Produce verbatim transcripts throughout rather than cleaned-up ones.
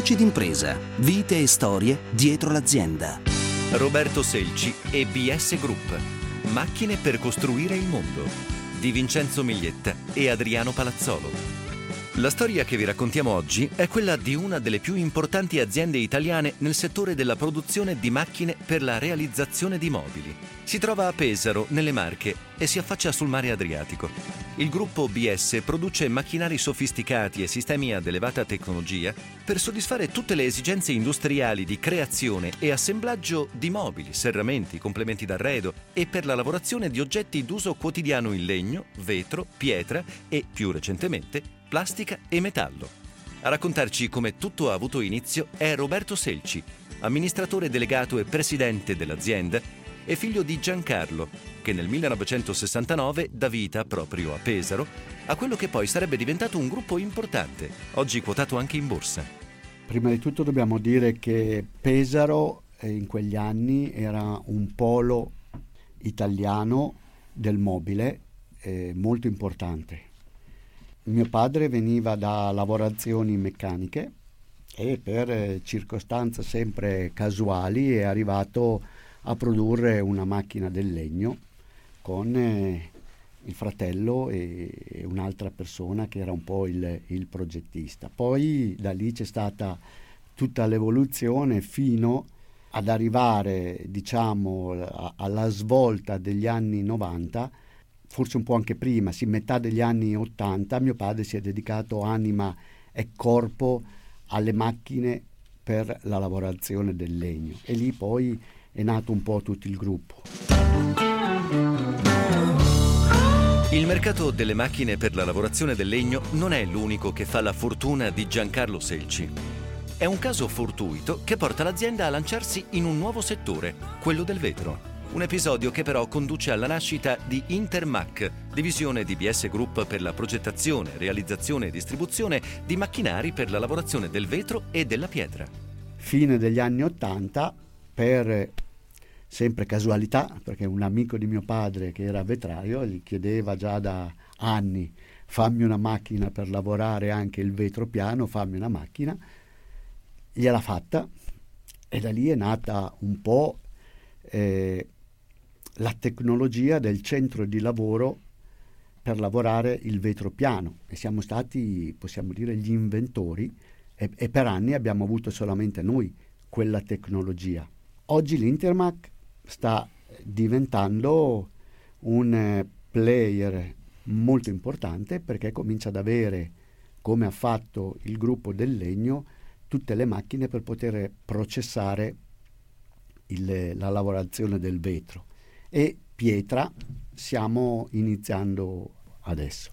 Voci d'impresa, vite e storie dietro l'azienda. Roberto Selci e B S Group. Macchine per costruire il mondo. Di Vincenzo Miglietta e Adriano Palazzolo. La storia che vi raccontiamo oggi è quella di una delle più importanti aziende italiane nel settore della produzione di macchine per la realizzazione di mobili. Si trova a Pesaro, nelle Marche, e si affaccia sul mare Adriatico. Il gruppo B S produce macchinari sofisticati e sistemi ad elevata tecnologia per soddisfare tutte le esigenze industriali di creazione e assemblaggio di mobili, serramenti, complementi d'arredo e per la lavorazione di oggetti d'uso quotidiano in legno, vetro, pietra e, più recentemente, plastica e metallo. A raccontarci come tutto ha avuto inizio è Roberto Selci, amministratore delegato e presidente dell'azienda e figlio di Giancarlo, che nel millenovecentosessantanove dà vita proprio a Pesaro a quello che poi sarebbe diventato un gruppo importante, oggi quotato anche in borsa. Prima di tutto dobbiamo dire che Pesaro in quegli anni era un polo italiano del mobile eh, molto importante. Mio padre veniva da lavorazioni meccaniche e per eh, circostanze sempre casuali è arrivato a produrre una macchina del legno con eh, il fratello e, e un'altra persona che era un po' il, il progettista. Poi da lì c'è stata tutta l'evoluzione fino ad arrivare, diciamo, a, alla svolta degli anni novanta, forse un po' anche prima, sì, metà degli anni ottanta, mio padre si è dedicato anima e corpo alle macchine per la lavorazione del legno e lì poi è nato un po' tutto il gruppo. Il mercato delle macchine per la lavorazione del legno non è l'unico che fa la fortuna di Giancarlo Selci. È un caso fortuito che porta l'azienda a lanciarsi in un nuovo settore, quello del vetro. Un episodio che però conduce alla nascita di Intermac, divisione di B S Group per la progettazione, realizzazione e distribuzione di macchinari per la lavorazione del vetro e della pietra. Fine degli anni ottanta, per sempre casualità, perché un amico di mio padre che era vetraio gli chiedeva già da anni: fammi una macchina per lavorare anche il vetro piano, fammi una macchina, gliel'ha fatta e da lì è nata un po' eh, la tecnologia del centro di lavoro per lavorare il vetro piano e siamo stati, possiamo dire, gli inventori e, e per anni abbiamo avuto solamente noi quella tecnologia. Oggi l'Intermac sta diventando un player molto importante perché comincia ad avere, come ha fatto il gruppo del legno, tutte le macchine per poter processare il, la lavorazione del vetro. E pietra stiamo iniziando adesso.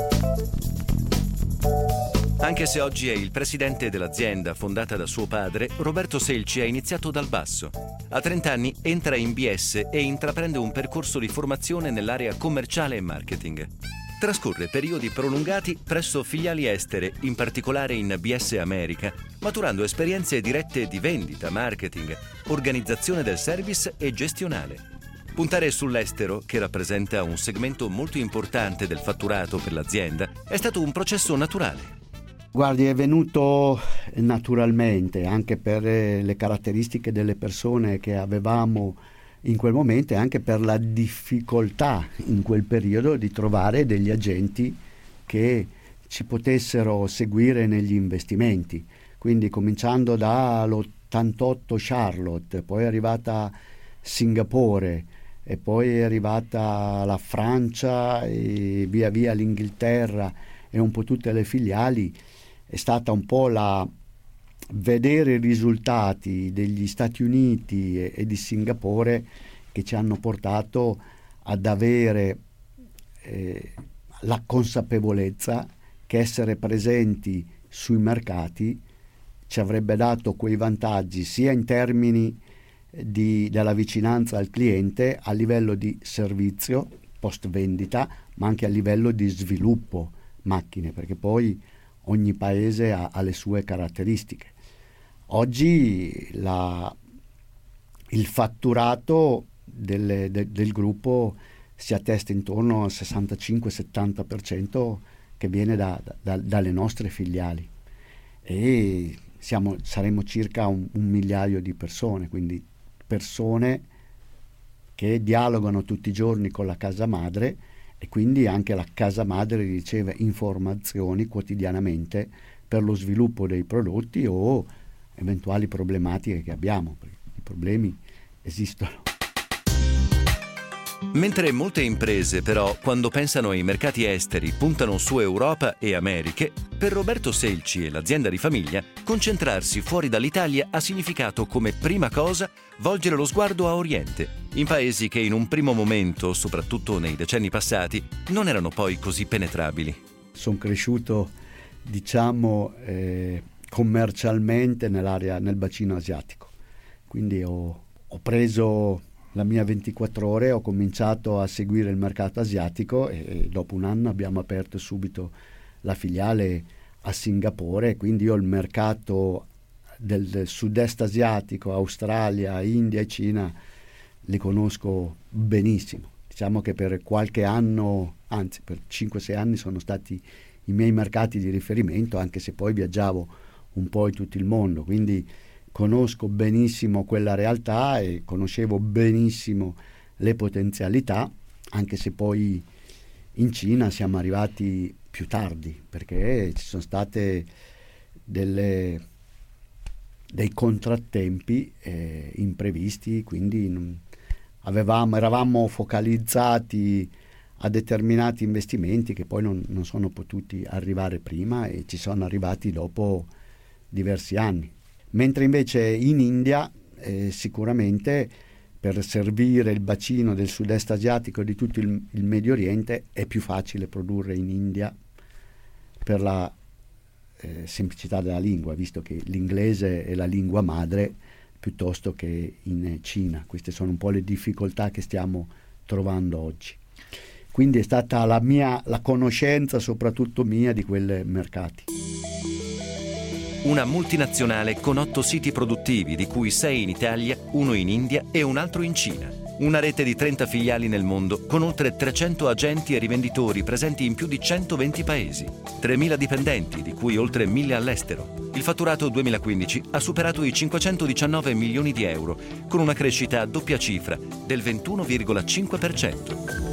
Anche se oggi è il presidente dell'azienda fondata da suo padre, Roberto Selci ha iniziato dal basso. A trenta anni entra in B S e intraprende un percorso di formazione nell'area commerciale e marketing. Trascorre periodi prolungati presso filiali estere, in particolare in B S America, maturando esperienze dirette di vendita, marketing, organizzazione del service e gestionale. Puntare sull'estero, che rappresenta un segmento molto importante del fatturato per l'azienda, è stato un processo naturale. Guardi, è venuto naturalmente, anche per le caratteristiche delle persone che avevamo in quel momento e anche per la difficoltà in quel periodo di trovare degli agenti che ci potessero seguire negli investimenti. Quindi cominciando dall'ottantotto Charlotte, poi è arrivata Singapore e poi è arrivata la Francia e via via l'Inghilterra e un po' tutte le filiali. È stata un po' la vedere i risultati degli Stati Uniti e, e di Singapore che ci hanno portato ad avere eh, la consapevolezza che essere presenti sui mercati ci avrebbe dato quei vantaggi sia in termini di, della vicinanza al cliente a livello di servizio post vendita ma anche a livello di sviluppo macchine, perché poi ogni paese ha, ha le sue caratteristiche. Oggi la, il fatturato del, de, del gruppo si attesta intorno al sessantacinque settanta per cento che viene da, da, dalle nostre filiali e siamo, saremo circa un, un migliaio di persone, quindi persone che dialogano tutti i giorni con la casa madre, e quindi anche la casa madre riceve informazioni quotidianamente per lo sviluppo dei prodotti o eventuali problematiche che abbiamo, perché i problemi esistono. Mentre molte imprese, però, quando pensano ai mercati esteri, puntano su Europa e Americhe, per Roberto Selci e l'azienda di famiglia, concentrarsi fuori dall'Italia ha significato come prima cosa volgere lo sguardo a Oriente, in paesi che in un primo momento, soprattutto nei decenni passati, non erano poi così penetrabili. Sono cresciuto, diciamo, eh, commercialmente nell'area, nel bacino asiatico, quindi ho, ho preso la mia ventiquattro ore, ho cominciato a seguire il mercato asiatico e dopo un anno abbiamo aperto subito la filiale a Singapore, quindi io il mercato del, del sud-est asiatico, Australia, India e Cina li conosco benissimo. Diciamo che per qualche anno, anzi per cinque sei anni sono stati i miei mercati di riferimento, anche se poi viaggiavo un po' in tutto il mondo, quindi conosco benissimo quella realtà e conoscevo benissimo le potenzialità, anche se poi in Cina siamo arrivati più tardi, perché ci sono state delle, dei contrattempi eh, imprevisti, quindi non, avevamo, eravamo focalizzati a determinati investimenti che poi non, non sono potuti arrivare prima e ci sono arrivati dopo diversi anni. Mentre invece in India eh, sicuramente per servire il bacino del sud-est asiatico e di tutto il, il Medio Oriente è più facile produrre in India per la eh, semplicità della lingua, visto che l'inglese è la lingua madre piuttosto che in Cina. Queste sono un po' le difficoltà che stiamo trovando oggi. Quindi è stata la mia la conoscenza soprattutto mia di quei mercati. Una multinazionale con otto siti produttivi, di cui sei in Italia, uno in India e un altro in Cina. Una rete di trenta filiali nel mondo, con oltre trecento agenti e rivenditori presenti in più di centoventi paesi. tremila dipendenti, di cui oltre mille all'estero. Il fatturato duemilaquindici ha superato i cinquecentodiciannove milioni di euro, con una crescita a doppia cifra del ventuno virgola cinque per cento.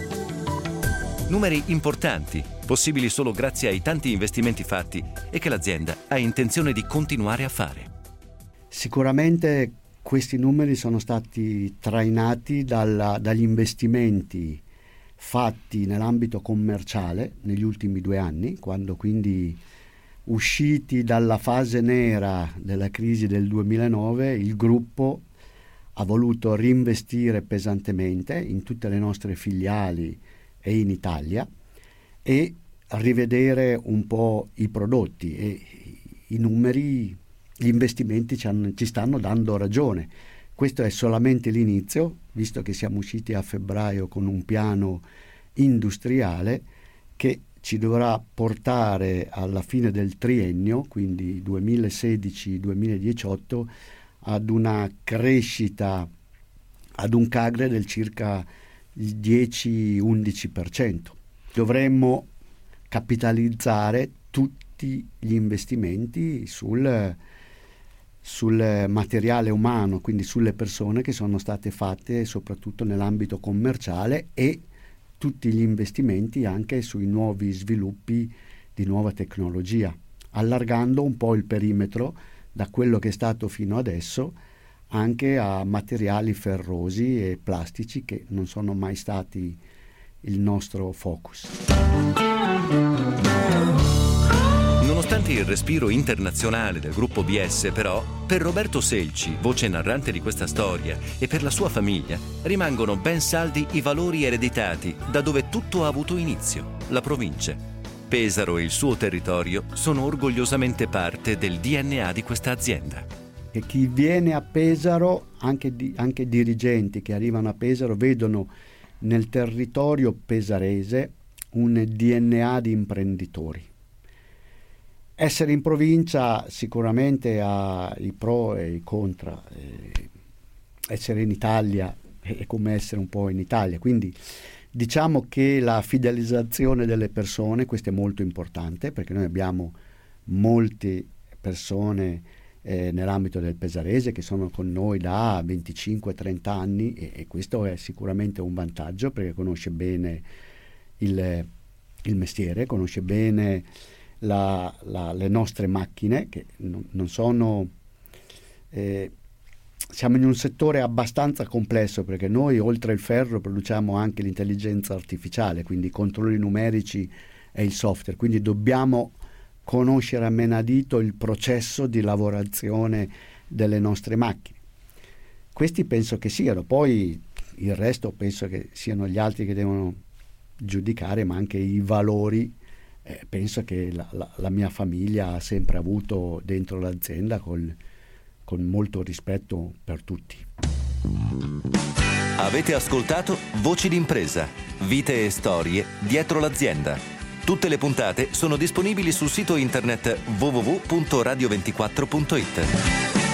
Numeri importanti, possibili solo grazie ai tanti investimenti fatti e che l'azienda ha intenzione di continuare a fare. Sicuramente questi numeri sono stati trainati dalla, dagli investimenti fatti nell'ambito commerciale negli ultimi due anni, quando quindi usciti dalla fase nera della crisi del duemilanove, il gruppo ha voluto reinvestire pesantemente in tutte le nostre filiali e in Italia e rivedere un po' i prodotti, e i numeri, gli investimenti ci, hanno, ci stanno dando ragione. Questo è solamente l'inizio, visto che siamo usciti a febbraio con un piano industriale che ci dovrà portare alla fine del triennio, quindi duemilasedici duemiladiciotto, ad una crescita, ad un C A G R del circa il dieci undici per cento. Dovremmo capitalizzare tutti gli investimenti sul, sul materiale umano, quindi sulle persone che sono state fatte soprattutto nell'ambito commerciale, e tutti gli investimenti anche sui nuovi sviluppi di nuova tecnologia, allargando un po' il perimetro da quello che è stato fino adesso anche a materiali ferrosi e plastici che non sono mai stati il nostro focus. Nonostante il respiro internazionale del gruppo B S, però, per Roberto Selci, voce narrante di questa storia, e per la sua famiglia, rimangono ben saldi i valori ereditati da dove tutto ha avuto inizio, la provincia. Pesaro e il suo territorio sono orgogliosamente parte del D N A di questa azienda. E chi viene a Pesaro, anche, di, anche dirigenti che arrivano a Pesaro, vedono nel territorio pesarese un D N A di imprenditori. Essere in provincia sicuramente ha i pro e i contra. Eh, essere in Italia è come essere un po' in Italia, quindi diciamo che la fidelizzazione delle persone, questo è molto importante, perché noi abbiamo molte persone eh, nell'ambito del pesarese che sono con noi da venticinque trenta anni, e, e questo è sicuramente un vantaggio, perché conosce bene il, il mestiere, conosce bene la, la, le nostre macchine, che non, non sono... Eh, siamo in un settore abbastanza complesso, perché noi oltre il ferro produciamo anche l'intelligenza artificiale, quindi i controlli numerici e il software, quindi dobbiamo conoscere a menadito il processo di lavorazione delle nostre macchine. Questi penso che siano, poi il resto penso che siano gli altri che devono giudicare, ma anche i valori eh, penso che la, la, la mia famiglia ha sempre avuto dentro l'azienda, col con molto rispetto per tutti. Avete ascoltato Voci d'impresa, vite e storie dietro l'azienda. Tutte le puntate sono disponibili sul sito internet w w w punto radio ventiquattro punto it.